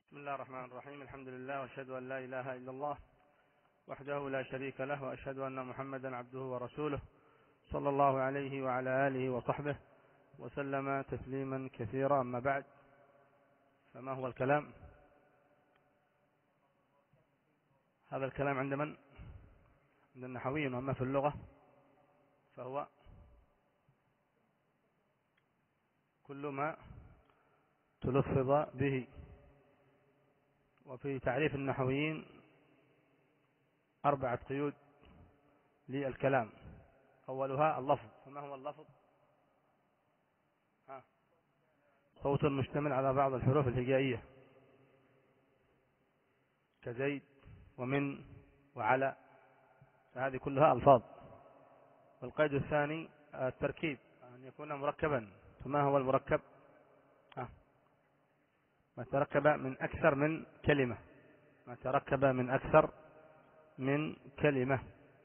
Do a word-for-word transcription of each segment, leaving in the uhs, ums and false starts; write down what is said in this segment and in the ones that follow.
بسم الله الرحمن الرحيم. الحمد لله وأشهد أن لا إله إلا الله وحده لا شريك له، وأشهد أن محمدا عبده ورسوله صلى الله عليه وعلى آله وصحبه وسلم تسليما كثيرا. أما بعد، فما هو الكلام؟ هذا الكلام عند من؟ عند النحويين. وأما في اللغة فهو كل ما تلفظ به. وفي تعريف النحويين أربعة قيود للكلام. أولها اللفظ. فما هو اللفظ؟ ها. صوت مشتمل على بعض الحروف الهجائية كزيد ومن وعلى، فهذه كلها ألفاظ. والقيد الثاني التركيب، أن يكون مركبا. فما هو المركب؟ ها. ما تركب من أكثر من كلمة. ما تركب من أكثر من كلمة.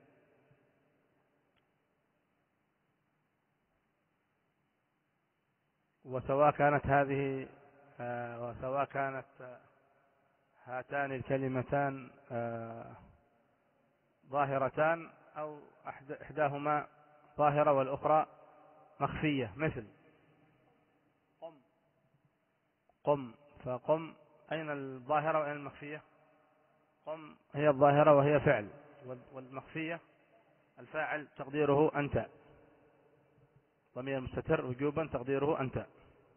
وسواء كانت هذه آه وسواء كانت آه هاتان الكلمتان آه ظاهرتان أو إحداهما ظاهرة والأخرى مخفية. مثل قم. قم. فقم أين الظاهرة وأين المخفية؟ قم هي الظاهرة وهي فعل، والمخفية الفاعل تقديره أنت، ضمير مستتر وجوبا تقديره أنت.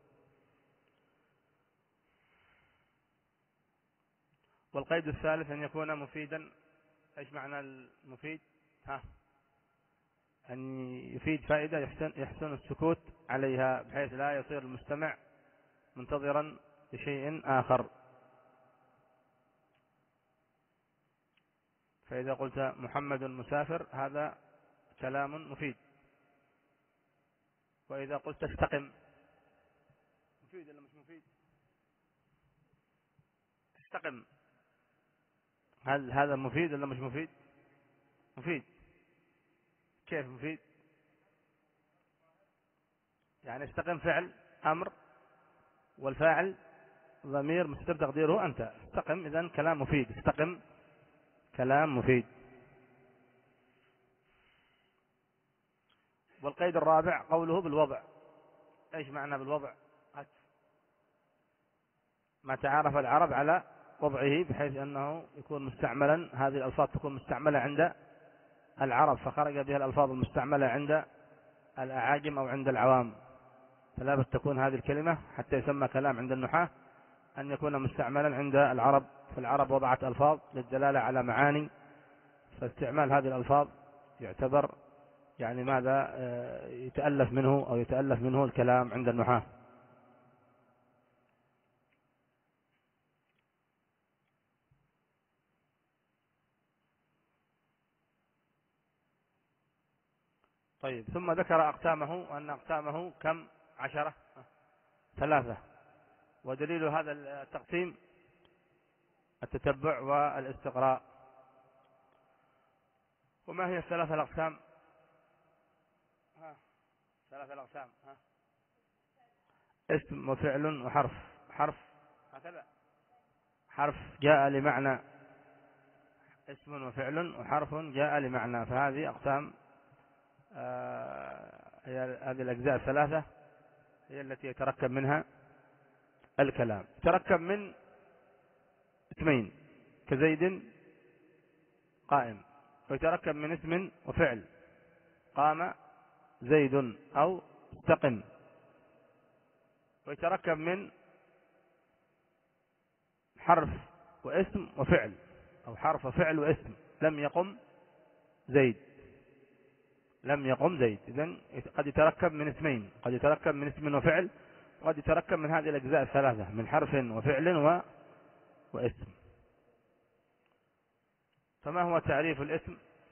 والقيد الثالث أن يكون مفيدا. إيش معنى المفيد؟ ها. أن يفيد فائدة يحسن, يحسن السكوت عليها، بحيث لا يصير المستمع منتظرا لشيء آخر. فإذا قلت محمد مسافر هذا كلام مفيد. وإذا قلت استقم، مفيد ولا مش مفيد؟ استقم، هل هذا مفيد ولا مش مفيد؟ مفيد. كيف مفيد؟ يعني استقم فعل أمر، والفاعل ضمير مستتر تقديره أنت. استقم إذن كلام مفيد. استقم كلام مفيد. والقيد الرابع قوله بالوضع. ايش معنى بالوضع؟ ما تعارف العرب على وضعه، بحيث أنه يكون مستعملا. هذه الألفاظ تكون مستعملة عند العرب، فخرج بها الألفاظ المستعملة عند الأعاجم أو عند العوام. فلا بد تكون هذه الكلمة حتى يسمى كلام عند النحاة أن يكون مستعملا عند العرب. فالعرب وضعت ألفاظ للدلالة على معاني، فاستعمال هذه الألفاظ يعتبر يعني ماذا يتألف منه أو يتألف منه الكلام عند النحاة. طيب، ثم ذكر أقسامه، وأن أقسامه كم؟ عشرة، ثلاثة. ودليل هذا التقسيم التتبع والاستقراء. وما هي الثلاثة الأقسام؟ ها. ثلاثة الأقسام. ها. اسم وفعل وحرف. حرف هكذا، حرف جاء لمعنى. اسم وفعل وحرف جاء لمعنى. فهذه أقسام آه هذه الأجزاء الثلاثة هي التي يتركب منها الكلام. يتركب من اسمين كزيد قائم، ويتركب من اسم وفعل قام زيد أو استقم، ويتركب من حرف واسم وفعل، أو حرف وفعل واسم لم يقم زيد. لم يقم زيد. إذن قد يتركب من اسمين، قد يتركب من اسم وفعل، وقد يتركب من هذه الأجزاء الثلاثة من حرف وفعل و... واسم. فما هو تعريف الاسم؟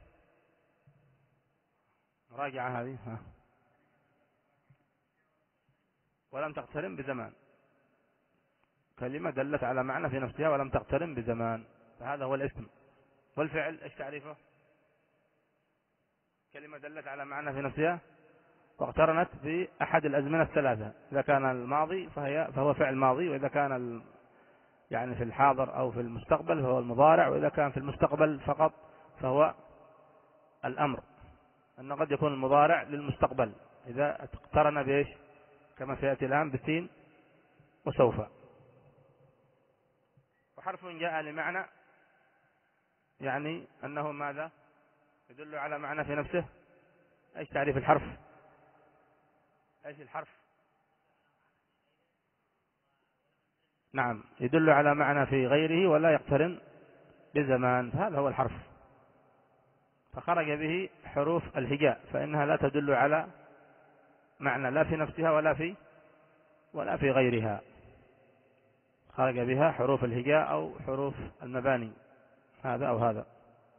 مراجعة هذه. ها. ولم تقترن بزمان. كلمة دلت على معنى في نفسها ولم تقترن بزمان، فهذا هو الاسم. والفعل ايش تعريفه؟ كلمة دلت على معنى في نفسها واقترنت بأحد الأزمنة الثلاثة. إذا كان الماضي فهي فهو فعل ماضي، وإذا كان يعني في الحاضر أو في المستقبل فهو المضارع، وإذا كان في المستقبل فقط فهو الأمر، أنه قد يكون المضارع للمستقبل إذا اقترن بإيش كما سيأتي الآن بسين وسوف. وحرف جاء لمعنى يعني أنه ماذا يدل على معنى في نفسه. ايش تعريف الحرف؟ ايش الحرف؟ نعم، يدل على معنى في غيره ولا يقترن بزمان، هذا هو الحرف. فخرج به حروف الهجاء، فإنها لا تدل على معنى لا في نفسها ولا في ولا في غيرها. خرج بها حروف الهجاء أو حروف المباني، هذا أو هذا.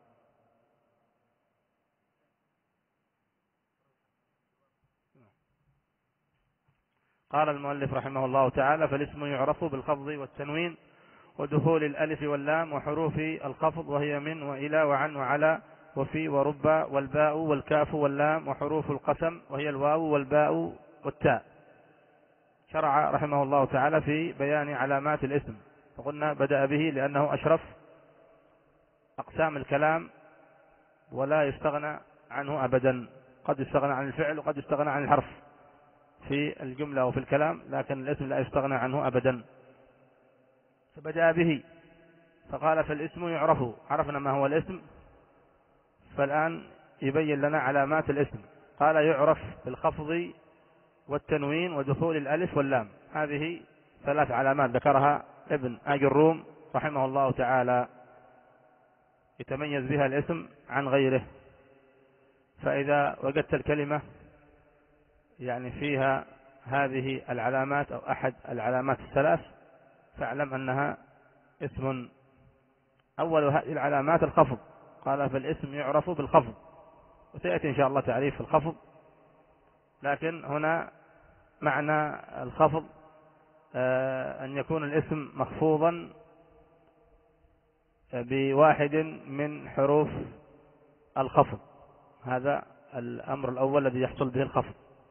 قال المؤلف رحمه الله تعالى: فالاسم يعرف بالخفض والتنوين ودخول الألف واللام وحروف الخفض، وهي من وإلى وعن وعلى وفي ورب والباء والكاف واللام، وحروف القسم وهي الواو والباء والتاء. شرع رحمه الله تعالى في بيان علامات الاسم، فقلنا بدأ به لأنه أشرف أقسام الكلام ولا يستغنى عنه أبدا. قد يستغنى عن الفعل وقد يستغنى عن الحرف في الجملة وفي الكلام، لكن الاسم لا يستغنى عنه أبدا. فبدأ به فقال: فالاسم يعرف. عرفنا ما هو الاسم، فالآن يبين لنا علامات الاسم. قال: يعرف بالخفض والتنوين ودخول الألف واللام. هذه ثلاث علامات ذكرها ابن آج الروم رحمه الله تعالى يتميز بها الاسم عن غيره. فإذا وجدت الكلمة يعني فيها هذه العلامات أو أحد العلامات الثلاث فاعلم أنها اسم. أول هذه العلامات الخفض، قال: فالاسم يعرف بالخفض، وسيأتي إن شاء الله تعريف الخفض، لكن هنا معنى الخفض أن يكون الاسم مخفوضا بواحد من حروف الخفض. هذا الأمر الأول الذي يحصل به الخفض.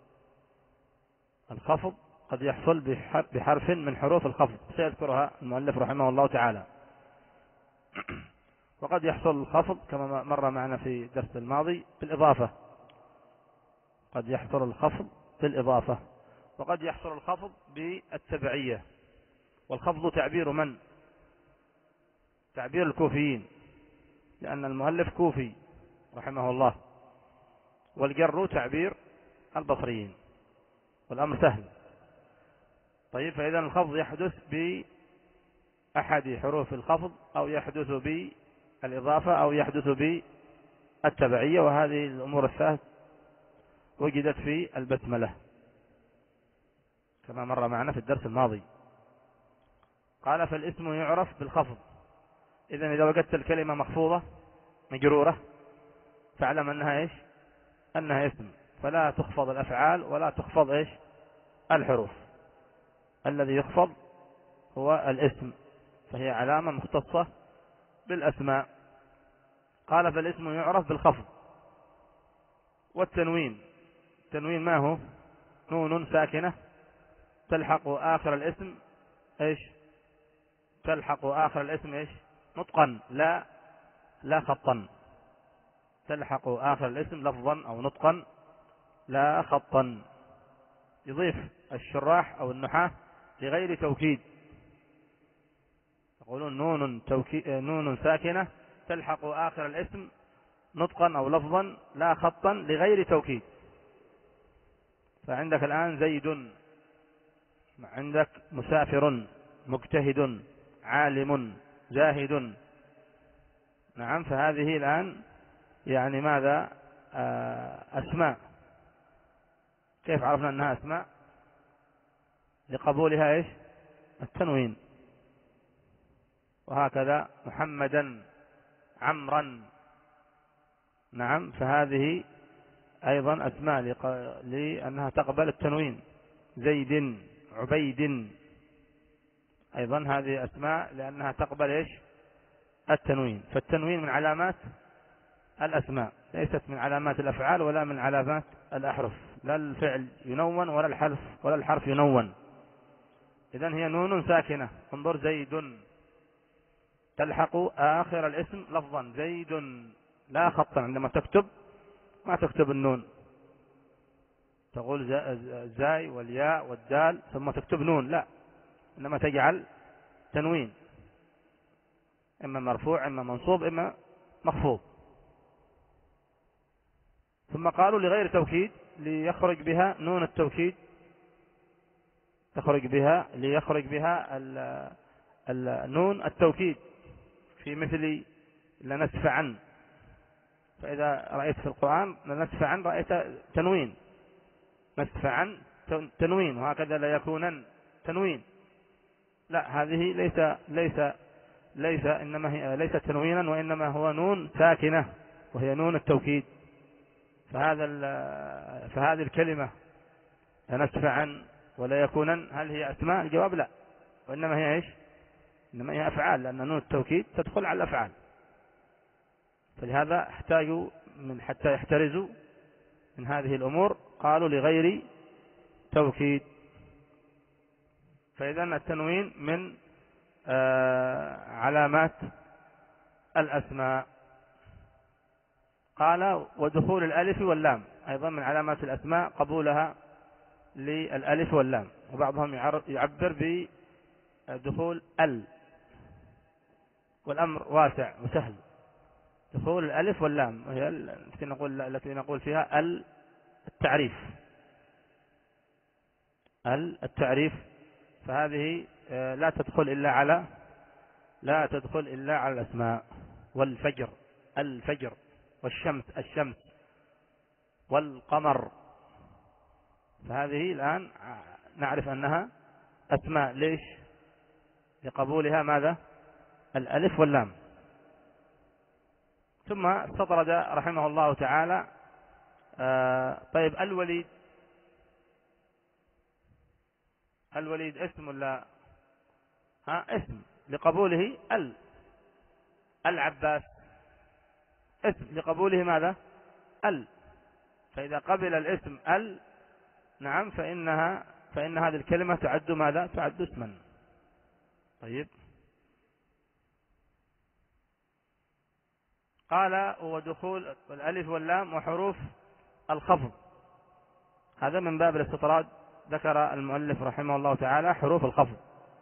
الخفض قد يحصل بحرف من حروف الخفض سيذكرها المؤلف رحمه الله تعالى. وقد يحصل الخفض كما مر معنا في الدرس الماضي بالإضافة، قد يحصل الخفض بالإضافة، وقد يحصل الخفض بالتبعية. والخفض تعبير من؟ تعبير الكوفيين، لأن المؤلف كوفي رحمه الله، والجر تعبير البصريين، والأمر سهل. طيب، فإذا الخفض يحدث بأحد حروف الخفض، أو يحدث بالإضافة، أو يحدث بالتبعية، وهذه الأمور الثلاث وجدت في البسملة كما مر معنا في الدرس الماضي. قال: فالاسم يعرف بالخفض. إذن إذا وجدت الكلمة مخفوضة مجرورة فاعلم أنها إيش؟ أنها اسم، فلا تخفض الأفعال ولا تخفض إيش؟ الحروف. الذي يخفض هو الاسم، فهي علامة مختصة بالأسماء. قال: فالاسم يعرف بالخفض والتنوين. التنوين ما هو؟ نون ساكنة تلحق آخر الاسم إيش؟ تلحق آخر الاسم إيش؟ نطقا لا لا خطا. تلحق آخر الاسم لفظا أو نطقا لا خطا. يضيف الشراح أو النحاة لغير توكيد، يقولون نون, نون ساكنة تلحق آخر الاسم نطقا أو لفظا لا خطا لغير توكيد. فعندك الآن زيد، عندك مسافر، مجتهد، عالم، زاهد. نعم، فهذه الآن يعني ماذا؟ أسماء. كيف عرفنا أنها أسماء؟ لقبولها إيش؟ التنوين. وهكذا محمدا، عمرا. نعم، فهذه أيضا أسماء لأنها تقبل التنوين. زيد، عبيد، أيضا هذه أسماء لأنها تقبل إيش؟ التنوين. فالتنوين من علامات الأسماء، ليست من علامات الأفعال ولا من علامات الأحرف. لا الفعل ينون ولا الحرف ولا الحرف ينون. إذن هي نون ساكنة. انظر: زيد تلحق آخر الاسم لفظا، زيد، لا خطا. عندما تكتب ما تكتب النون، تقول زاي والياء والدال ثم تكتب نون، لا، إنما تجعل تنوين، إما مرفوع إما منصوب إما مخفوض. ثم قالوا لغير توكيد ليخرج بها نون التوكيد، تخرج بها ليخرج بها النون التوكيد في مثل لنسفعن. فإذا رأيت في القرآن لنسفعن رأيت تنوين، نسفعن تنوين، وهكذا لا يكونن تنوين. لا، هذه ليس ليس ليس إنما هي ليست تنوينا، وإنما هو نون ساكنة وهي نون التوكيد. فهذا فهذه الكلمة لنسفعن ولا يكونن هل هي أسماء؟ الجواب لا، وإنما هي إيش؟ إنما هي أفعال، لأن نون التوكيد تدخل على الأفعال. فلهذا احتاجوا من حتى يحترزوا من هذه الأمور قالوا لغير توكيد. فإذا التنوين من آه علامات الأسماء. قال ودخول الألف واللام أيضا من علامات الأسماء، قبولها للألف واللام، وبعضهم يعبر بدخول ال، والأمر واسع وسهل. دخول الألف واللام وهي التي نقول التي نقول فيها ال التعريف، ال التعريف، فهذه لا تدخل إلا على لا تدخل إلا على الأسماء. والفجر الفجر، والشمس الشمس، والقمر، فهذه الآن نعرف أنها أسماء. ليش؟ لقبولها ماذا؟ الألف واللام. ثم استطرد رحمه الله تعالى آه طيب الوليد، الوليد اسم ولا ها؟ اسم لقبوله ال. العباس اسم لقبوله ماذا؟ ال. فإذا قبل الاسم ال، نعم، فإنها فإن هذه الكلمة تعد ماذا؟ تعد اسما. طيب، قال ودخول الألف واللام وحروف الخفض، هذا من باب الاستطراد. ذكر المؤلف رحمه الله تعالى حروف الخفض،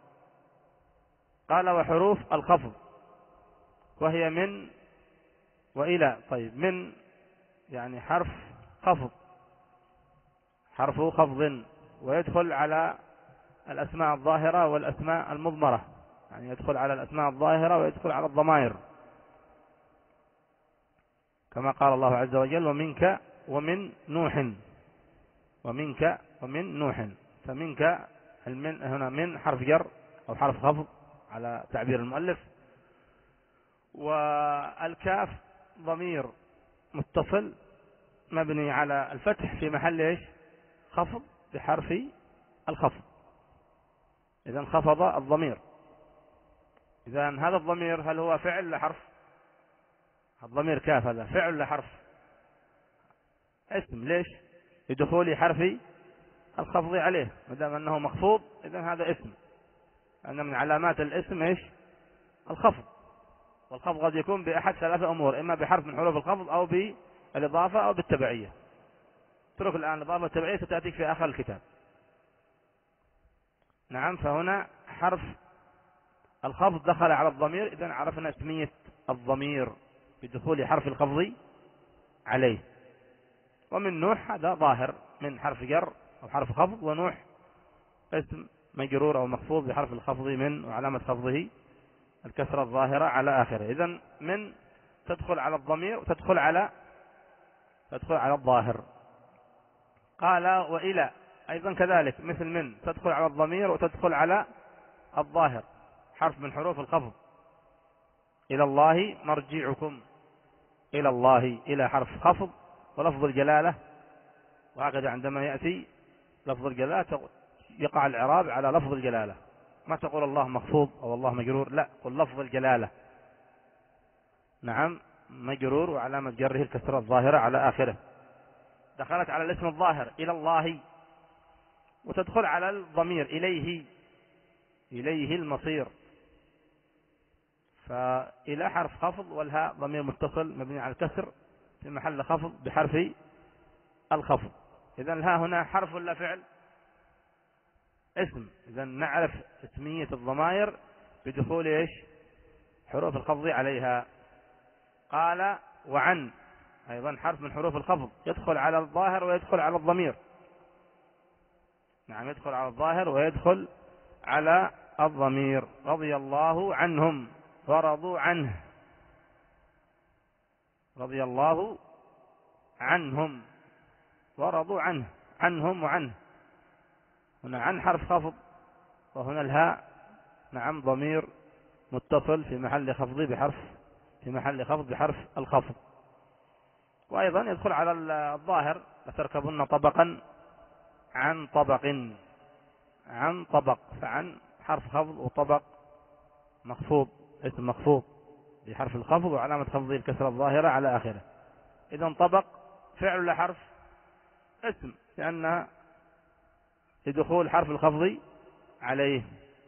قال وحروف الخفض وهي من وإلى. طيب، من يعني حرف خفض، حرف خفض، ويدخل على الأسماء الظاهرة والأسماء المضمرة، يعني يدخل على الأسماء الظاهرة ويدخل على الضمائر، كما قال الله عز وجل ومنك ومن نوح، ومنك ومن نوح. فمنك المن هنا من حرف جر أو حرف خفض على تعبير المؤلف، والكاف ضمير متصل مبني على الفتح في محل ايش؟ خفض بحرف الخفض. إذا خفض الضمير. إذا هذا الضمير هل هو فعل لحرف؟ الضمير كاف هذا فعل لحرف؟ اسم. ليش؟ لدخول حرف الخفض عليه، ما دام أنه مخفوض إذا هذا اسم، لأن من علامات الاسم ايش؟ الخفض. والخفض قد يكون بأحد ثلاثة أمور، إما بحرف من حروف الخفض أو بالإضافة أو بالتبعية. اترك الآن الإضافة والتبعية ستأتيك في آخر الكتاب. نعم، فهنا حرف الخفض دخل على الضمير، إذن عرفنا اسمية الضمير بدخول حرف الخفض عليه. ومن نوح هذا ظاهر من حرف جر أو حرف خفض، ونوح اسم مجرور أو مخفوض بحرف الخفض من، وعلامة خفضه الكسرة الظاهرة على آخره. إذن من تدخل على الضمير وتدخل على تدخل على الظاهر. قال وإلى أيضا كذلك مثل من، تدخل على الضمير وتدخل على الظاهر، حرف من حروف الخفض. إلى الله مرجعكم، إلى الله، إلى حرف خفض ولفظ الجلالة، وهكذا عندما يأتي لفظ الجلالة يقع الإعراب على لفظ الجلالة، ما تقول الله مخفوض أو الله مجرور، لا، قل لفظ الجلالة. نعم، مجرور وعلامة جره الكسرة الظاهرة على آخره. دخلت على الاسم الظاهر إلى الله، وتدخل على الضمير إليه، إليه المصير. فإلى حرف خفض، والهاء ضمير متصل مبني على الكسر في محل خفض بحرف الخفض. إذا الهاء هنا حرف ولا فعل؟ اسم. إذا نعرف اسمية الضمائر بدخول إيش؟ حروف الخفض عليها. قال وعن أيضا حرف من حروف الخفض، يدخل على الظاهر ويدخل على الضمير. نعم، يدخل على الظاهر ويدخل على الضمير. رضي الله عنهم ورضوا عنه. رضي الله عنهم ورضوا عنه. عنهم وعنه. هنا عن حرف خفض، وهنا الهاء نعم ضمير متصل في محل خفض بحرف في محل خفض بحرف الخفض. وأيضا يدخل على الظاهر، لتركبن طبقا عن طبق. عن طبق، فعن حرف خفض، وطبق مخفوض اسم مخفوض بحرف الخفض، وعلامة خفضه الكسرة الظاهرة على آخره. إذا طبق فعل ولا حرف؟ اسم، لأن لدخول حرف الخفض عليه.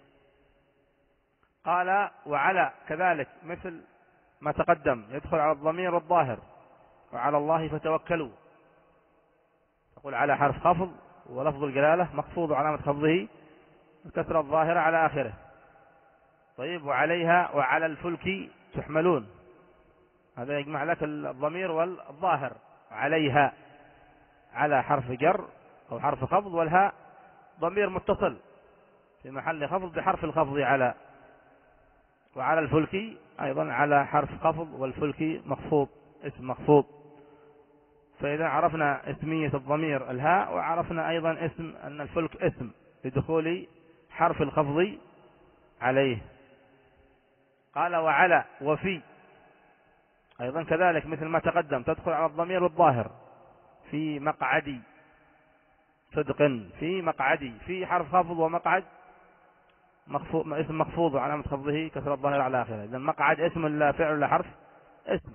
قال وعلى كذلك مثل ما تقدم، يدخل على الضمير والظاهر. وعلى الله فتوكلوا، تقول على حرف خفض ولفظ الجلالة مخفوض، وعلامة خفضه الكسرة الظاهرة على آخره. طيب وعليها وعلى الفلك تحملون، هذا يجمع لك الضمير والظاهر. عليها على حرف جر أو حرف خفض، والهاء ضمير متصل في محل خفض بحرف الخفض على. وعلى الفلك أيضا على حرف خفض، والفلك مخفوض اسم مخفوض. فإذا عرفنا اسمية الضمير الهاء، وعرفنا أيضا اسم أن الفلك اسم لدخول حرف الخفض عليه. قال وعلى وفي أيضا كذلك مثل ما تقدم، تدخل على الضمير والظاهر. في مقعدي صدق، في مقعدي، في حرف خفض ومقعد مخفوض اسم مخفوض، وعلامة خفضه كسر الظاهر على آخره. إذا مقعد اسم لا فعل لا حرف اسم.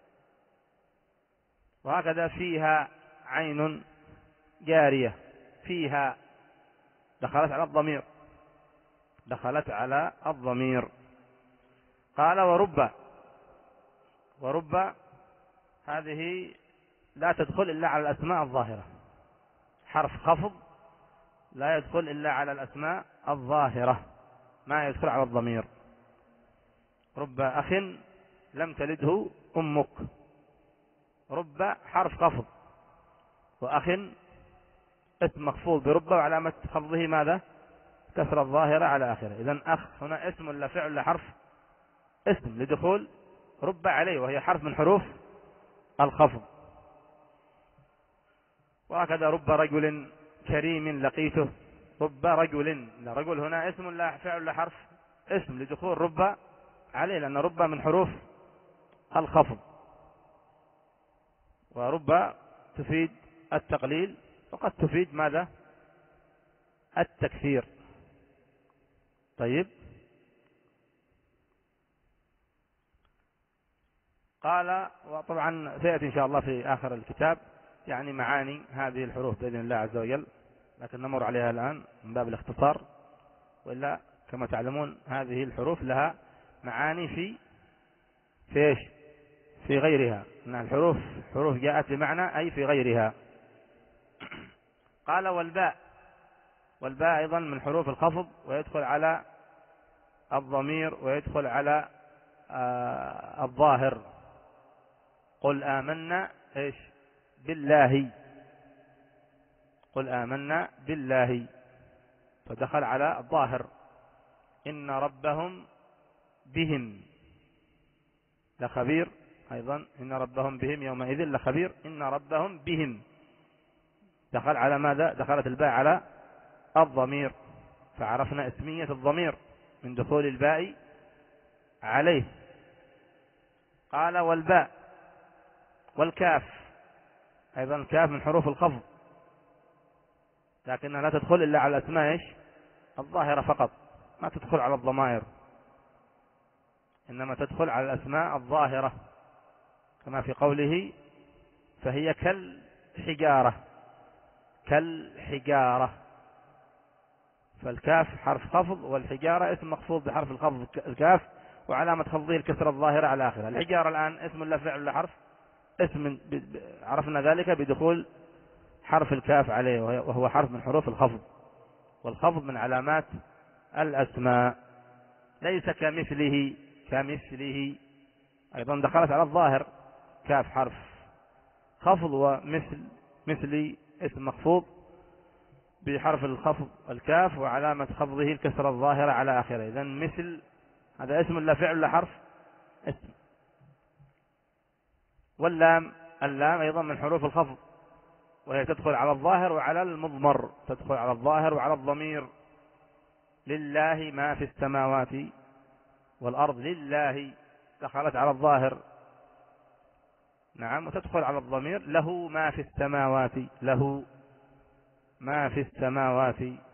وهكذا فيها عين جارية، فيها دخلت على الضمير دخلت على الضمير. قال ورب ورب هذه لا تدخل إلا على الأسماء الظاهرة. حرف خفض لا يدخل إلا على الأسماء الظاهرة، ما يدخل على الضمير. رب أخ لم تلده أمك. رب حرف خفض، وأخ اسم مخفوض برب، وعلامة خفضه ماذا؟ كسر الظاهرة على آخره. إذن أخ هنا اسم لا فعل لا حرف اسم لدخول رب عليه، وهي حرف من حروف الخفض. وهكذا رب رجل كريم لقيته. رب رجل، رجل هنا اسم لا فعل لا حرف اسم لدخول رب عليه، لأن رب من حروف الخفض. ورب تفيد التقليل، وقد تفيد ماذا؟ التكثير. طيب قال، وطبعا سيأتي إن شاء الله في آخر الكتاب يعني معاني هذه الحروف بإذن الله عز وجل، لكن نمر عليها الآن من باب الاختصار. وإلا كما تعلمون هذه الحروف لها معاني في في إيش؟ في غيرها. أن الحروف حروف جاءت بمعنى أي في غيرها. قال والباء والباء أيضا من حروف الخفض، ويدخل على الضمير ويدخل على آه الظاهر. قل آمنا إيش؟ بالله. قل آمنا بالله، فدخل على الظاهر. إن ربهم بهم لخبير، أيضا إن ربهم بهم يومئذ لخبير. إن ربهم بهم دخل على ماذا؟ دخلت الباء على الضمير، فعرفنا اسمية الضمير من دخول الباء عليه. قال والباء والكاف أيضا، الكاف من حروف الخفض، لكنها لا تدخل إلا على الأسماء إيش؟ الظاهرة فقط، ما تدخل على الضمائر، إنما تدخل على الأسماء الظاهرة، كما في قوله فهي كالحجارة. كالحجارة، فالكاف حرف خفض، والحجارة اسم مخفوض بحرف الخفض الكاف، وعلامة خفضه الكسرة الظاهرة على آخره. الحجارة الآن اسم ولا فعل ولا حرف؟ اسم، عرفنا ذلك بدخول حرف الكاف عليه، وهو حرف من حروف الخفض، والخفض من علامات الأسماء. ليس كمثله، كمثله أيضا دخلت على الظاهر، كاف حرف خفض، ومثل مثلي اسم مخفوض بحرف الخفض الكاف، وعلامة خفضه الكسرة الظاهرة على آخره. إذن مثل هذا اسم لا فعل لا حرف؟ اسم. واللام، اللام أيضا من حروف الخفض، وهي تدخل على الظاهر وعلى المضمر، تدخل على الظاهر وعلى الضمير. لله ما في السماوات والأرض، لله دخلت على الظاهر، نعم، وتدخل على الضمير. له ما في السماوات، له ما في السماوات.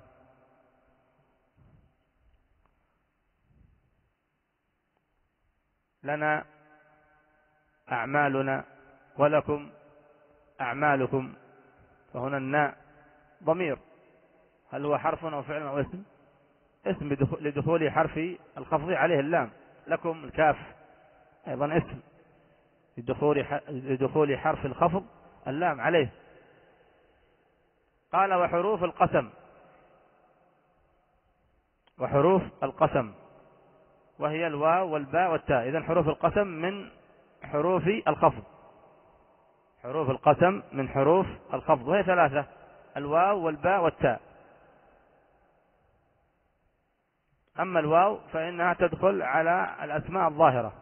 لنا أعمالنا ولكم أعمالكم. فهنا الناء ضمير، هل هو حرف أو فعل أو اسم؟ اسم لدخول حرف الخفض عليه اللام. لكم الكاف أيضا اسم لدخول حرف الخفض اللام عليه. قال وحروف القسم، وحروف القسم وهي الواو والباء والتاء. إذن حروف القسم من حروف الخفض، حروف القسم من حروف الخفض، وهي ثلاثة: الواو والباء والتاء. أما الواو فإنها تدخل على الأسماء الظاهرة،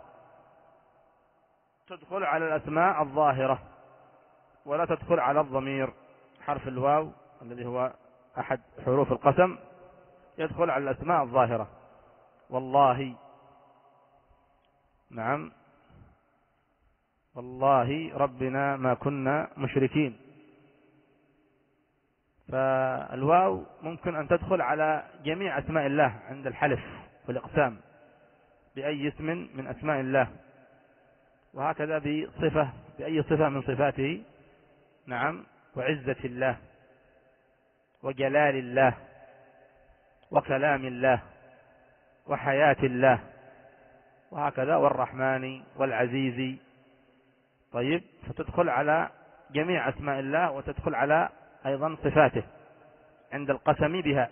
تدخل على الأسماء الظاهرة ولا تدخل على الضمير. حرف الواو الذي هو أحد حروف القسم يدخل على الأسماء الظاهرة. والله، نعم، والله ربنا ما كنا مشركين. فالواو ممكن أن تدخل على جميع أسماء الله عند الحلف والإقسام بأي اسم من أسماء الله، وهكذا بصفة، بأي صفة من صفاته، نعم، وعزة الله وجلال الله وكلام الله وحياة الله، وهكذا والرحمن والعزيز. طيب، فتدخل على جميع أسماء الله وتدخل على أيضا صفاته عند القسم بها.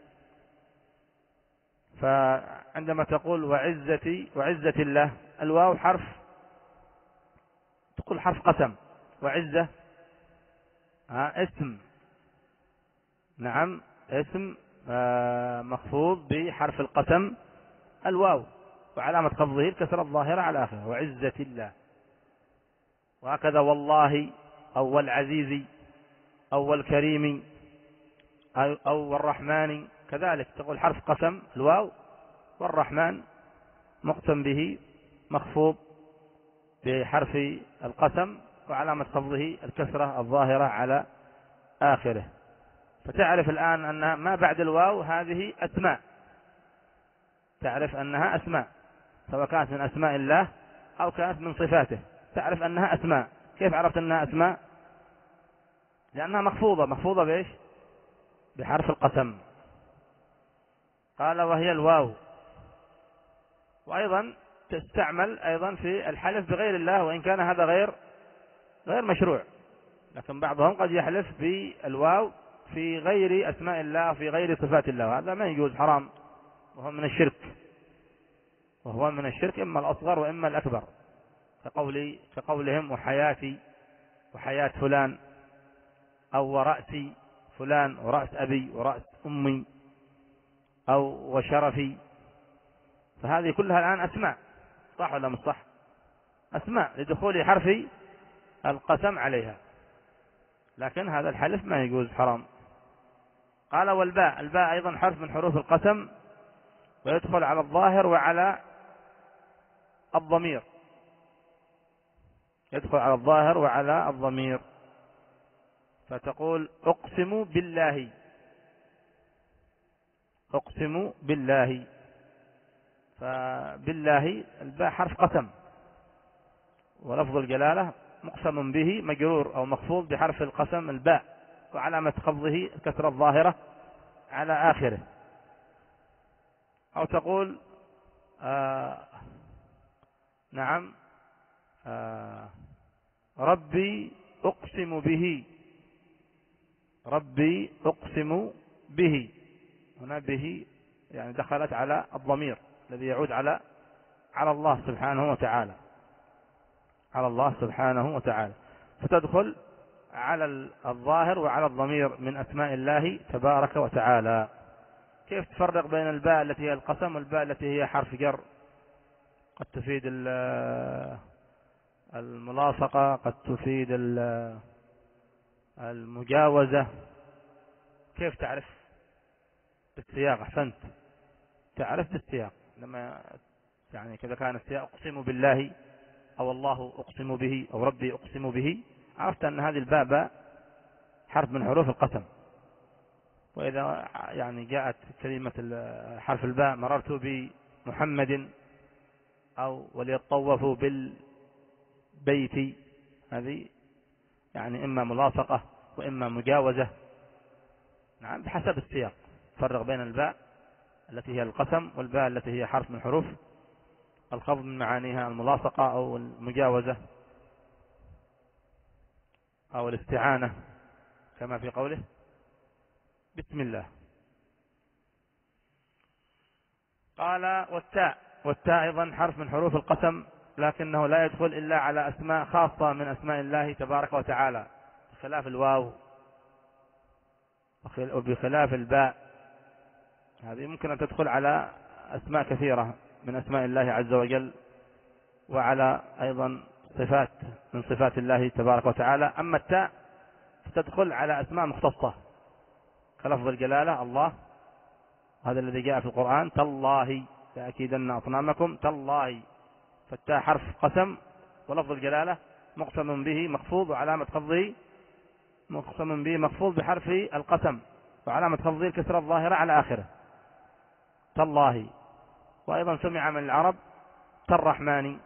فعندما تقول وعزتي وعزة الله، الواو حرف، تقول حرف قسم، وعزة ها اسم، نعم، اسم مخفوض بحرف القسم الواو، وعلامة خفضه الكسرة الظاهرة على آخره، وعزة الله. وهكذا والله أو والعزيز أو والكريم أو والرحمن، كذلك تقول حرف قسم الواو، والرحمن مقسم به مخفوض بحرف القسم، وعلامة خفضه الكسرة الظاهرة على آخره. فتعرف الآن أن ما بعد الواو هذه أسماء، تعرف أنها أسماء، سواء كانت من أسماء الله أو كانت من صفاته، تعرف أنها أسماء. كيف عرفت أنها أسماء؟ لأنها مخفوضة، مخفوضة بإيش؟ بحرف القسم. قال وهي الواو. وأيضا تستعمل أيضا في الحلف بغير الله، وإن كان هذا غير غير مشروع، لكن بعضهم قد يحلف بالواو في غير أسماء الله، في غير صفات الله، وهذا ما يجوز، حرام، وهو من الشرك، وهو من الشرك إما الأصغر وإما الأكبر، كقول كقولهم وحياتي وحياة فلان، أو ورأسي فلان ورأس أبي ورأس أمي، أو وشرفي. فهذه كلها الآن أسماء، صح ولا مش صح؟ أسماء لدخول حرف القسم عليها، لكن هذا الحلف ما يجوز، حرام. قال والباء، الباء أيضا حرف من حروف القسم، ويدخل على الظاهر وعلى الضمير، يدخل على الظاهر وعلى الضمير. فتقول أقسم بالله، أقسم بالله. فبالله الباء حرف قسم، ولفظ الجلالة مقسم به مجرور أو مخفوض بحرف القسم الباء، وعلامة خفضه الكسرة الظاهرة على آخره. أو تقول آه نعم آه ربي أقسم به، ربي أقسم به، هنا به يعني دخلت على الضمير الذي يعود على على الله سبحانه وتعالى، على الله سبحانه وتعالى، فتدخل على الظاهر وعلى الضمير من أسماء الله تبارك وتعالى. كيف تفرق بين الباء التي هي القسم والباء التي هي حرف جر؟ قد تفيد الملاصقة، قد تفيد المجاوزة. كيف تعرف؟ بالسياق. أحسنت، تعرف بالسياق. لما يعني كذا كان السياق أقسم بالله أو الله أقسم به أو ربي أقسم به، عرفت أن هذه الباء باء حرف من حروف القسم. وإذا يعني جاءت كلمة حرف الباء مررت بمحمد أو وليطوفوا بالبيت، هذه يعني إما ملاصقة وإما مجاوزة. نعم بحسب السياق فرق بين الباء التي هي القسم والباء التي هي حرف من حروف الخفض، من معانيها الملاصقة أو المجاوزة أو الاستعانة، كما في قوله بسم الله. قال والتاء، والتاء أيضا حرف من حروف القسم، لكنه لا يدخل إلا على أسماء خاصة من أسماء الله تبارك وتعالى، بخلاف الواو وبخلاف الباء. هذه ممكن أن تدخل على أسماء كثيرة من أسماء الله عز وجل، وعلى أيضا صفات من صفات الله تبارك وتعالى. أما التاء فتدخل على أسماء مختصة كلفظ الجلالة الله، هذا الذي جاء في القرآن تالله لأكيدن أصنامكم تالله، فالتاء حرف قسم، ولفظ الجلالة مقسم به مخفوض، وعلامة خفضه مقسم به مخفوض بحرف القسم، وعلامة خفضه الكسرة الظاهرة على آخره تالله. وأيضا سمع من العرب تالرحمن،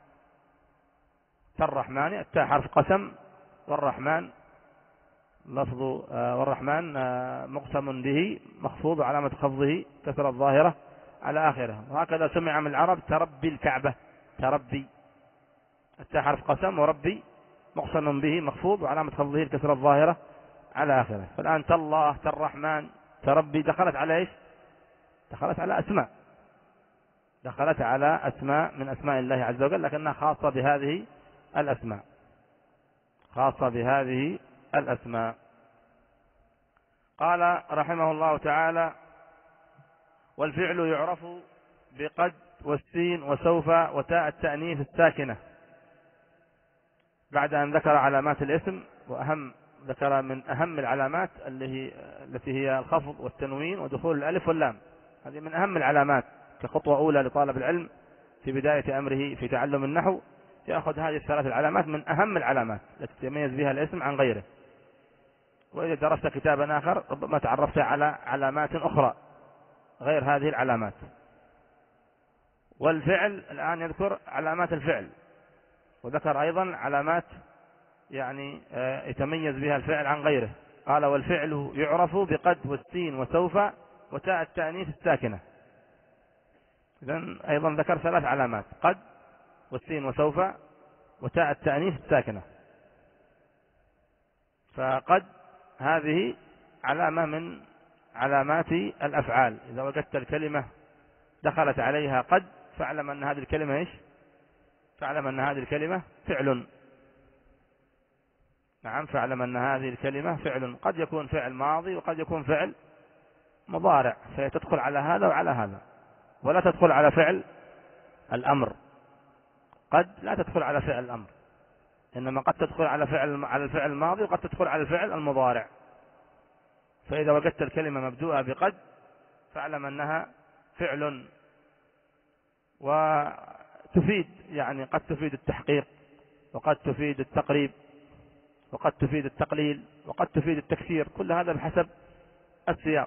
تالرحمن التاء حرف قسم، والرحمن لفظ والرحمن مقسم به مخفوض وعلامة خفضه كسرة الظاهرة على آخره. وهكذا سمع من العرب تربي الكعبة، تربي التاء حرف قسم، وربي مقسم به مخفوض وعلامة خفضه الكسرة الظاهرة على آخره. فالآن تالله تالرحمن تربي دخلت على ايش؟ دخلت على أسماء، دخلت على أسماء من أسماء الله عز وجل، لكنها خاصة بهذه الأسماء، خاصة بهذه الأسماء. قال رحمه الله تعالى والفعل يعرف بقد والسين وسوف وتاء التأنيث الساكنة، بعد أن ذكر علامات الاسم، وأهم ذكر من أهم العلامات اللي هي التي هي الخفض والتنوين ودخول الألف واللام. هذه من أهم العلامات كخطوة أولى لطالب العلم في بداية أمره في تعلم النحو، يأخذ هذه الثلاث العلامات من أهم العلامات التي تميز بها الاسم عن غيره. وإذا درست كتابا آخر ربما تعرفت على علامات أخرى غير هذه العلامات. والفعل الآن يذكر علامات الفعل، وذكر أيضا علامات يعني يتميز بها الفعل عن غيره. قال والفعل يعرف بقد والسين وسوف وتاء التأنيث الساكنة. إذن أيضا ذكر ثلاث علامات: قد والسين وسوف وتاء التأنيث الساكنة. فقد هذه علامة من علامات الأفعال، إذا وجدت الكلمة دخلت عليها قد فاعلم أن هذه الكلمة إيش؟ فاعلم أن هذه الكلمة فعل. نعم، فاعلم أن هذه الكلمة فعل، قد يكون فعل ماضي وقد يكون فعل مضارع، فتدخل على هذا وعلى هذا، ولا تدخل على فعل الأمر. قد لا تدخل على فعل الأمر، إنما قد تدخل على فعل على الفعل الماضي، وقد تدخل على الفعل المضارع. فإذا وجدت الكلمة مبدوءة بقد فاعلم أنها فعل. وتفيد يعني قد تفيد التحقيق، وقد تفيد التقريب، وقد تفيد التقليل، وقد تفيد التكثير، كل هذا بحسب السياق.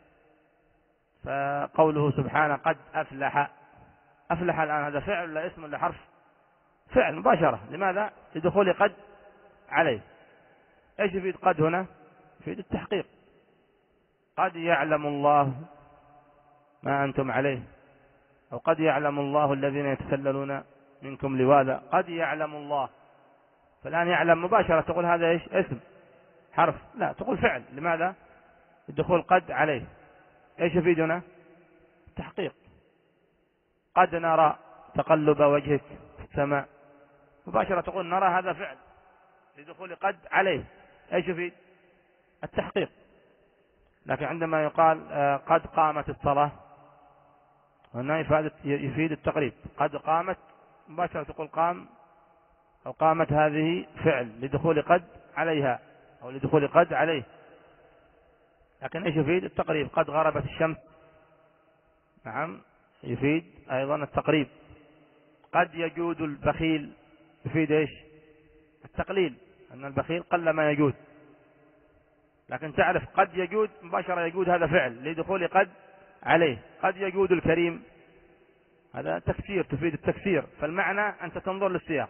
فقوله سبحانه قد أفلح، أفلح الآن هذا فعل ولا اسم ولا حرف؟ فعل مباشرة. لماذا؟ لدخول قد عليه. ايش يفيد قد هنا؟ يفيد التحقيق. قد يعلم الله ما أنتم عليه، أو قد يعلم الله الذين يتسللون منكم لواذا قد يعلم الله. فالآن يعلم مباشرة تقول هذا إيش؟ اسم حرف؟ لا، تقول فعل. لماذا؟ الدخول قد عليه. إيش يفيدنا؟ تحقيق. قد نرى تقلب وجهك في السماء، مباشرة تقول نرى، هذا فعل لدخول قد عليه. ايش يفيد؟ التحقيق. لكن عندما يقال قد قامت الصلاة، هنا يفيد التقريب. قد قامت، مباشرة تقول قام أو قامت، هذه فعل لدخول قد عليها أو لدخول قد عليه. لكن ايش يفيد؟ التقريب. قد غربت الشمس، نعم، يفيد أيضا التقريب. قد يجود البخيل، يفيد ايش؟ التقليل، أن البخيل قل ما يجود. لكن تعرف قد يجود، مباشرة يجود هذا فعل لدخول قد عليه. قد يجود الكريم، هذا تكسير، تفيد التكسير. فالمعنى أنت تنظر للسياق.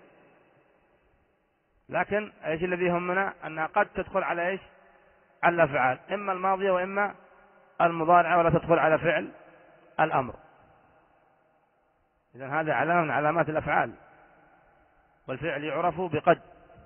لكن ايش الذي يهمنا؟ أنها قد تدخل على ايش؟ على الأفعال، إما الماضية وإما المضارعة، ولا تدخل على فعل الأمر. إذن هذا علامة من علامات الأفعال، والفعل يعرف بقد.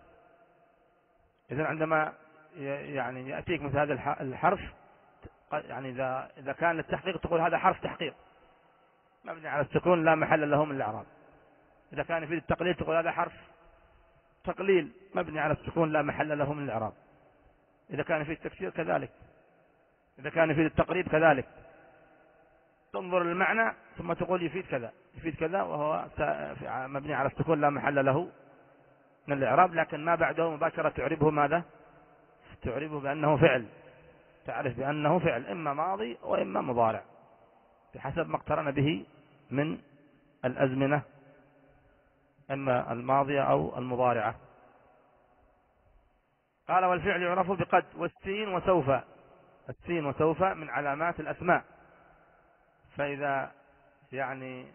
إذن عندما يعني يأتيك مثل هذا الحرف، يعني إذا إذا كان للتحقيق تقول هذا حرف تحقيق مبني على السكون لا محل له من الإعراب. إذا كان يفيد التقليل تقول هذا حرف تقليل مبني على السكون لا محل له من الإعراب. إذا كان يفيد التكسير كذلك. إذا كان يفيد التقريب كذلك. تنظر للمعنى ثم تقول يفيد كذا، يفيد كذا، وهو مبني على السكون لا محل له من الإعراب. لكن ما بعده مباشرة تعربه ماذا؟ تعربه بأنه فعل. تعرف بأنه فعل، إما ماضي وإما مضارع، بحسب ما اقترن به من الأزمنة، إما الماضية أو المضارعة. قال والفعل يعرف بقد والسين وسوف. السين وسوف من علامات الأسماء. فإذا يعني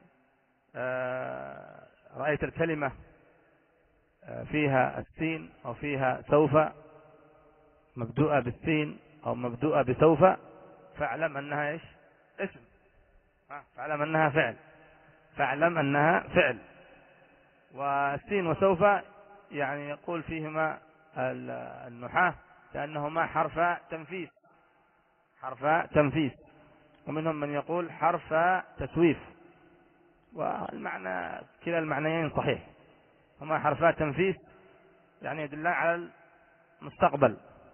رأيت الكلمة فيها السين أو فيها سوف، مبدوءة بالسين أو مبدوءة بسوف، فاعلم أنها إيش؟ اسم. فاعلم أنها فعل. فاعلم أنها فعل. والسين وسوف يعني يقول فيهما النحاة لأنهما حرف تنفيس. حرف تنفيس. ومنهم من يقول حرف تسويف. والمعنى كلا المعنيين صحيح. هما حرفات تنفيس، يعني يدلان على المستقبل.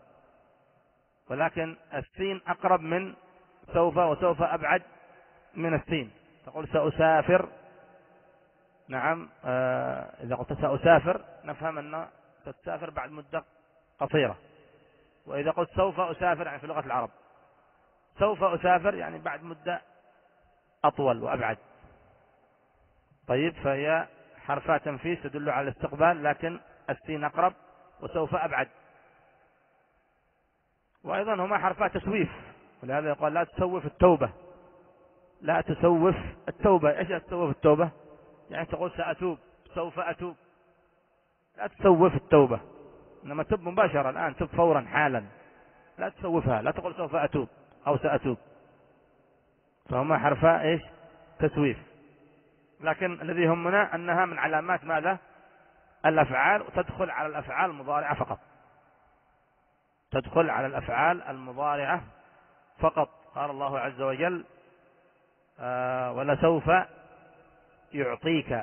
ولكن السين أقرب من سوف، وسوف أبعد من السين. تقول سأسافر، نعم، آه إذا قلت سأسافر نفهم أن ستسافر بعد مدة قصيرة. وإذا قلت سوف أسافر يعني في لغة العرب سوف أسافر يعني بعد مدة أطول وأبعد. طيب، فهي حرفات تنفيس تدل على الاستقبال، لكن السين أقرب وسوف أبعد. وأيضا هما حرفات تسويف، ولهذا يقول لا تسوف التوبة. لا تسوف التوبة. إيش تسوف التوبة؟ يعني تقول سأتوب، سوف أتوب. لا تسوف التوبة، إنما تب مباشرة الآن، تب فورا حالا. لا تسوفها، لا تقول سوف أتوب أو سأتوب. فهما حرفاء إيش؟ تسويف. لكن الذي يهمنا أنها من علامات ماذا؟ الأفعال، وتدخل على الأفعال المضارعة فقط. تدخل على الأفعال المضارعة فقط. قال الله عز وجل آه ولسوف يعطيك.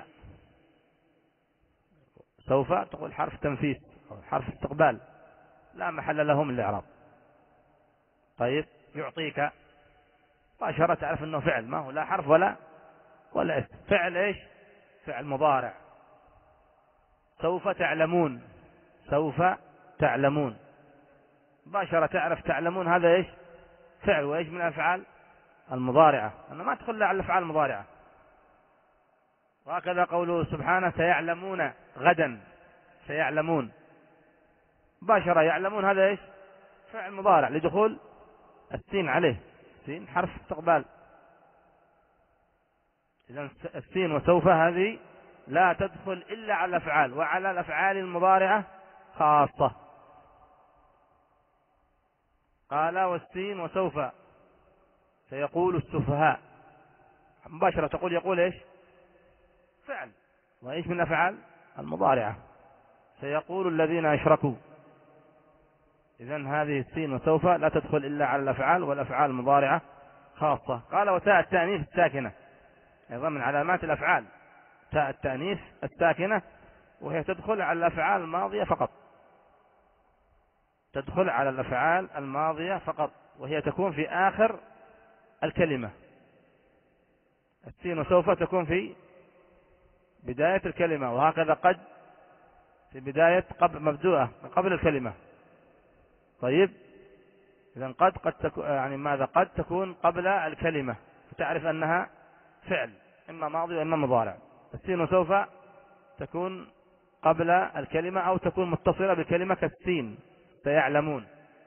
سوف تقول حرف تنفيس أو حرف استقبال لا محل له من الإعراب. طيب، يعطيك مباشرة تعرف أنه فعل، ما هو لا حرف ولا ولا اسم. فعل إيش؟ فعل مضارع. سوف تعلمون. سوف تعلمون مباشرة تعرف تعلمون هذا إيش؟ فعل. وإيش من الأفعال المضارعة، أنا ما تدخل على الأفعال المضارعة. وهكذا قوله سبحانه سيعلمون غدا. سيعلمون مباشرة يعلمون هذا إيش؟ فعل مضارع لدخول السين عليه. السين حرف استقبال. إذن السين وسوف هذه لا تدخل إلا على الأفعال، وعلى الأفعال المضارعة خاصة. قال والسين وسوف سيقول السفهاء. مباشرة تقول يقول إيش؟ فعل. وإيش من الأفعال المضارعة. سيقول الذين أشركوا. إذن هذه السين وسوف لا تدخل إلا على الأفعال، والأفعال المضارعة خاصة. قال وتاء التأنيث الساكنة أيضا من علامات الأفعال، تاء التأنيث الساكنة، وهي تدخل على الأفعال الماضية فقط، تدخل على الأفعال الماضية فقط، وهي تكون في آخر الكلمة. السين وسوف تكون في بداية الكلمة، وهكذا قد في بداية قبل مبدوءة قبل الكلمة. طيب، إذن قد قد تكون يعني ماذا قد تكون قبل الكلمة، فتعرف أنها فعل إما ماضي وإما مضارع. السين وسوف تكون قبل الكلمة أو تكون متصلة بكلمة كالسين سيعلمون.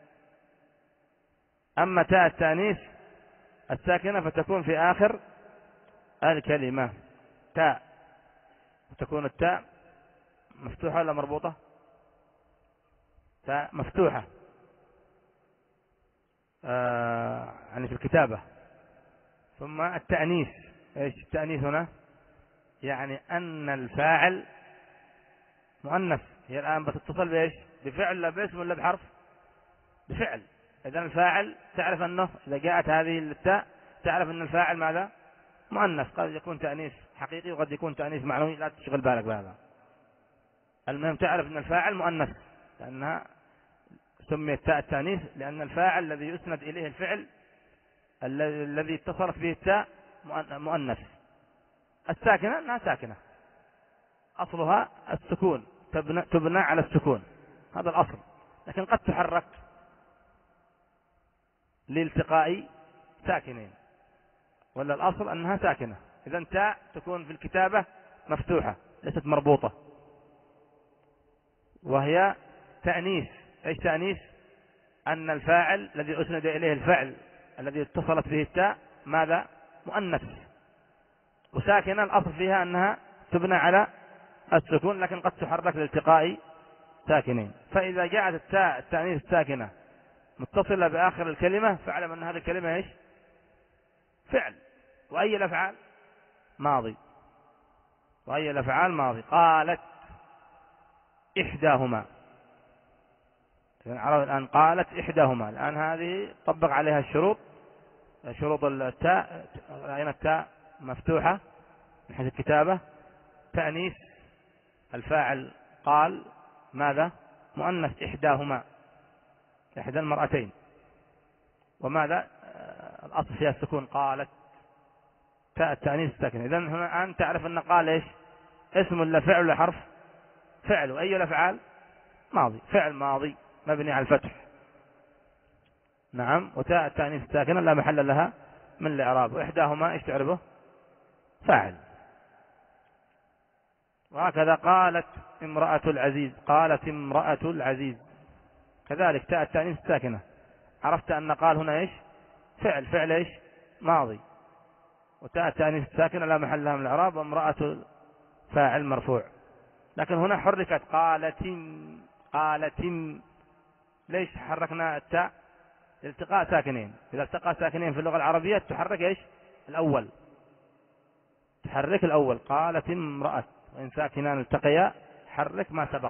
أما تاء التأنيث الساكنة فتكون في آخر الكلمة، تاء، وتكون التاء مفتوحة ولا مربوطة؟ تاء مفتوحة آه يعني في الكتابة. ثم التأنيث، ايش التأنيث هنا؟ يعني أن الفاعل مؤنث. هي الآن بتتصل بإيش؟ بفعل لا باسم ولا بحرف؟ بفعل. إذن الفاعل تعرف أنه إذا جاءت هذه التاء تعرف أن الفاعل ماذا؟ مؤنث. قد يكون تأنيث حقيقي وقد يكون تأنيث معنوي، لا تشغل بالك بهذا. المهم تعرف أن الفاعل مؤنث، لأنها سميت تاء التأنيث لأن الفاعل الذي يسند إليه الفعل الذي اتصلت به التاء مؤنث. الساكنة أنها ساكنة، أصلها السكون، تبنى, تبنى على السكون، هذا الأصل، لكن قد تحرك لالتقاء ساكنين، ولا الأصل أنها ساكنة. إذن تاء تكون في الكتابة مفتوحة ليست مربوطة، وهي تأنيث. ايش تأنيث؟ أن الفاعل الذي أسند إليه الفعل الذي اتصلت به التاء ماذا؟ مؤنث. وساكنة الأصل فيها أنها تبنى على السكون، لكن قد تحرك لالتقاء ساكنين. فإذا جاءت التاء التأنيث الساكنة متصلة بآخر الكلمة فاعلم أن هذه الكلمة ايش؟ فعل. وأي الأفعال؟ ماضي. وأي الأفعال؟ ماضي. قالت إحداهما. العرب الآن قالت إحداهما، الآن هذه طبق عليها الشروط، شروط التاء. رأينا التاء مفتوحة من حيث الكتابة، تأنيث، الفاعل قال ماذا؟ مؤنث، إحداهما، إحدى المرأتين. وماذا؟ الأصل فيها السكون، قالت، تاء التأنيث الساكنة. إذن هنا الآن تعرف أن قال إيش؟ اسم ولا فعل ولا حرف؟ فعل. وأي الأفعال؟ ماضي، فعل ماضي مبني على الفتح. نعم. وتاء التأنيث الساكنة لا محل لها من الإعراب. وإحداهما إيش تعرفه؟ فاعل. وهكذا قالت امرأة العزيز، قالت امرأة العزيز، كذلك تاء التأنيث الساكنة. عرفت أن قال هنا إيش؟ فعل، فعل إيش؟ ماضي. وتاء التأنيث الساكنة لا محل لها من الإعراب، وامرأة فاعل مرفوع. لكن هنا حركت قالت، قالت. ليش حركنا التاء؟ التقاء ساكنين. إذا التقى ساكنين في اللغة العربية تحرك إيش؟ الأول، تحرك الأول. قالت امرأة، وإن ساكنان التقيا حرك ما سبق.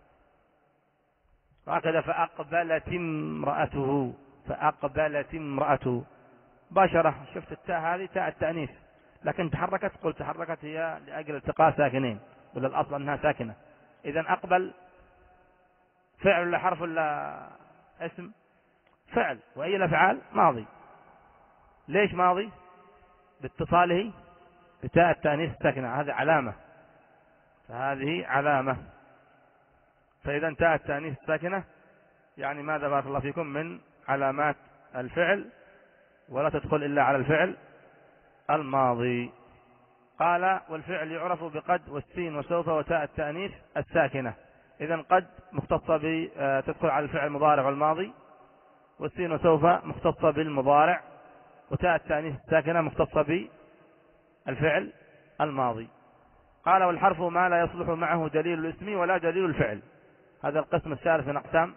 وهكذا فأقبلت امرأته، فأقبلت امرأته باشرة. شفت التاء هذه تاء التأنيث، لكن تحركت، قلت تحركت هي لأجل التقاء ساكنين، ولا الأصل أنها ساكنة. إذن أقبل فعل ولا حرف ولا اسم؟ فعل. وأي الأفعال؟ ماضي. ليش ماضي؟ باتصاله بتاء التأنيث الساكنة، هذه علامة، فهذه علامة. فإذا تاء التأنيث الساكنة يعني ماذا بارك الله فيكم؟ من علامات الفعل، ولا تدخل إلا على الفعل الماضي. قال والفعل يعرف بقد والسين وسوف وتاء التأنيث الساكنة. إذن قد مختصة تدخل على الفعل المضارع والماضي، والسين وسوف مختصة بالمضارع، وتاء التأنيث الساكنة مختصة بالفعل الماضي. قال والحرف ما لا يصلح معه دليل الاسم ولا دليل الفعل. هذا القسم الثالث من أقسام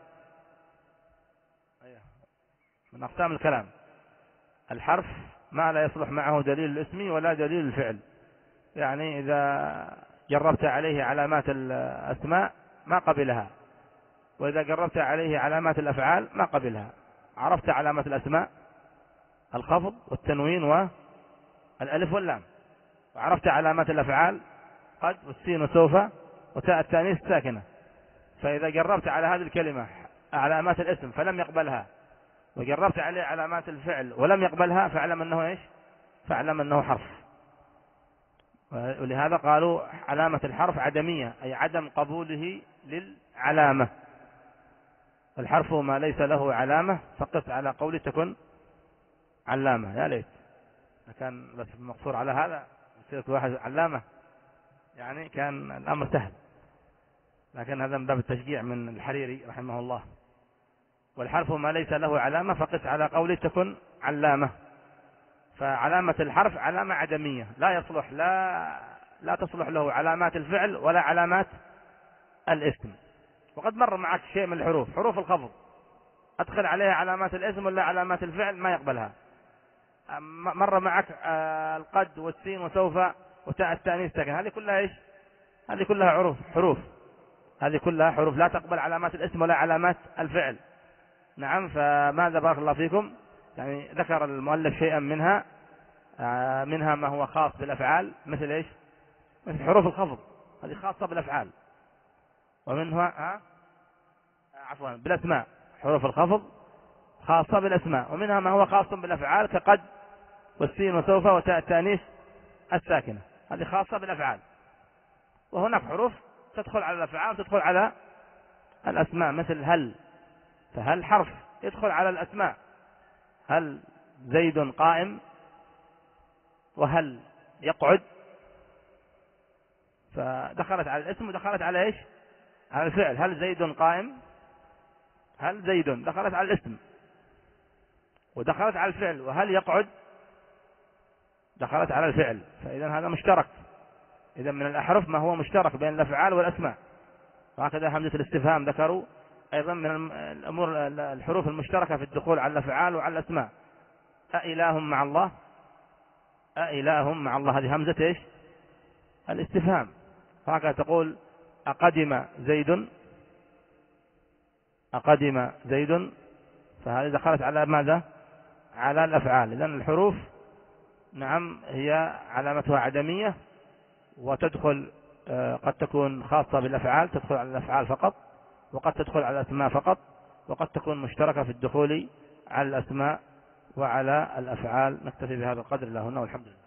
من أقسام الكلام. الحرف ما لا يصلح معه دليل الاسم ولا دليل الفعل، يعني إذا جربت عليه علامات الأسماء ما قبلها، وإذا جربت عليه علامات الأفعال ما قبلها. عرفت علامات الأسماء الخفض والتنوين والألف واللام، وعرفت علامات الأفعال قد والسين وسوف وتاء التانيث الساكنة. فإذا جربت على هذه الكلمة علامات الاسم فلم يقبلها، وجربت عليه علامات الفعل ولم يقبلها، فاعلم أنه إيش؟ فاعلم أنه حرف. ولهذا قالوا علامة الحرف عدمية، أي عدم قبوله للعلامة. الحرف ما ليس له علامة فقس على قول تكن علامة. يا ليت كان بس مقصور على هذا يصير واحد علامة، يعني كان الأمر سهل، لكن هذا من باب التشجيع من الحريري رحمه الله. والحرف ما ليس له علامة فقس على قول تكن علامة. فعلامة الحرف علامة عدمية، لا يصلح لا لا تصلح له علامات الفعل ولا علامات الاسم. وقد مر معك شيء من الحروف، حروف الخفض أدخل عليها علامات الاسم ولا علامات الفعل ما يقبلها. مر معك القد والسين وسوف وتاء التانيث ساكن، هذه كلها ايش؟ هذه كلها حروف حروف هذه كلها حروف لا تقبل علامات الاسم ولا علامات الفعل. نعم. فماذا بارك الله فيكم، يعني ذكر المؤلف شيئا منها، منها ما هو خاص بالأفعال مثل ايش؟ مثل حروف الخفض، هذه خاصة بالأفعال. ومنها ها عفوا بالأسماء، حروف الخفض خاصة بالأسماء. ومنها ما هو خاص بالأفعال كقد والسين وسوف وتاء التانيث الساكنة، هذه خاصة بالأفعال. وهناك حروف تدخل على الأفعال تدخل على الأسماء مثل هل، فهل حرف يدخل على الأسماء، هل زيد قائم، وهل يقعد، فدخلت على الاسم ودخلت على ايش؟ على الفعل. هل زيد قائم، هل زيد دخلت على الاسم ودخلت على الفعل. وهل يقعد دخلت على الفعل. فإذا هذا مشترك، إذا من الأحرف ما هو مشترك بين الأفعال والأسماء. وهكذا همزة الاستفهام ذكروا أيضا من الأمور الحروف المشتركة في الدخول على الأفعال وعلى الأسماء. أإله مع الله، أإله مع الله، هذه همزة إيش؟ الاستفهام. وهكذا تقول أقدم زيد، أقدم زيد، فهذه دخلت على ماذا؟ على الأفعال. إذن الحروف نعم هي علامتها عدمية، وتدخل قد تكون خاصة بالأفعال تدخل على الأفعال فقط، وقد تدخل على الأسماء فقط، وقد تكون مشتركة في الدخول على الأسماء وعلى الأفعال. نكتفي بهذا القدر، اللهم والحمد لله.